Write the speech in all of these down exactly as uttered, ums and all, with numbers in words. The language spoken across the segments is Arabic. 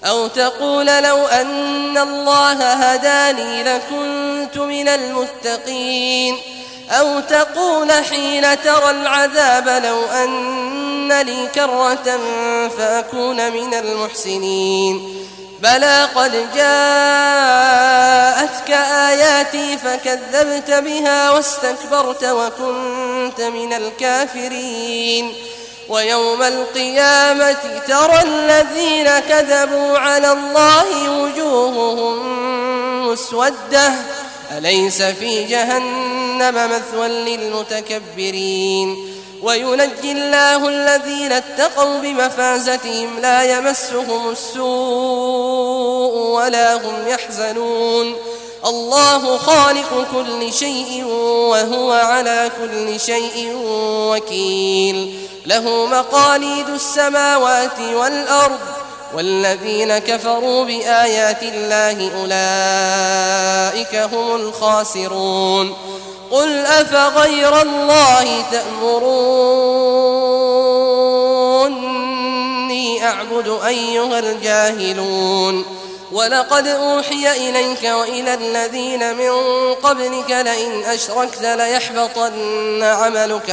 أو تقول لو أن الله هداني لكنت من المتقين أو تقول حين ترى العذاب لو أن لي كرة فأكون من المحسنين بلى قد جاءتك آياتي فكذبت بها واستكبرت وكنت من الكافرين ويوم القيامة ترى الذين كذبوا على الله وجوههم مسودة أليس في جهنم مثوى للمتكبرين وينجي الله الذين اتقوا بمفازتهم لا يمسهم السوء ولا هم يحزنون الله خالق كل شيء وهو على كل شيء وكيل له مقاليد السماوات والأرض والذين كفروا بآيات الله أولئك هم الخاسرون قل أفغير الله تأمروني أعبد أيها الجاهلون ولقد أوحي إليك وإلى الذين من قبلك لئن أشركت ليحبطن عملك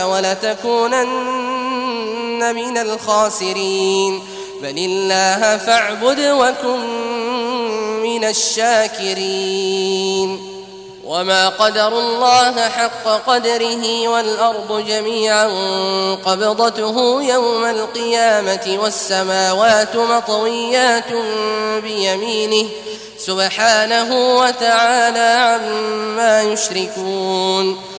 ولتكونن من الخاسرين بل الله فاعبد وكن من الشاكرين وما قدروا الله حق قدره والأرض جميعا قبضته يوم القيامة والسماوات مطويات بيمينه سبحانه وتعالى عما يشركون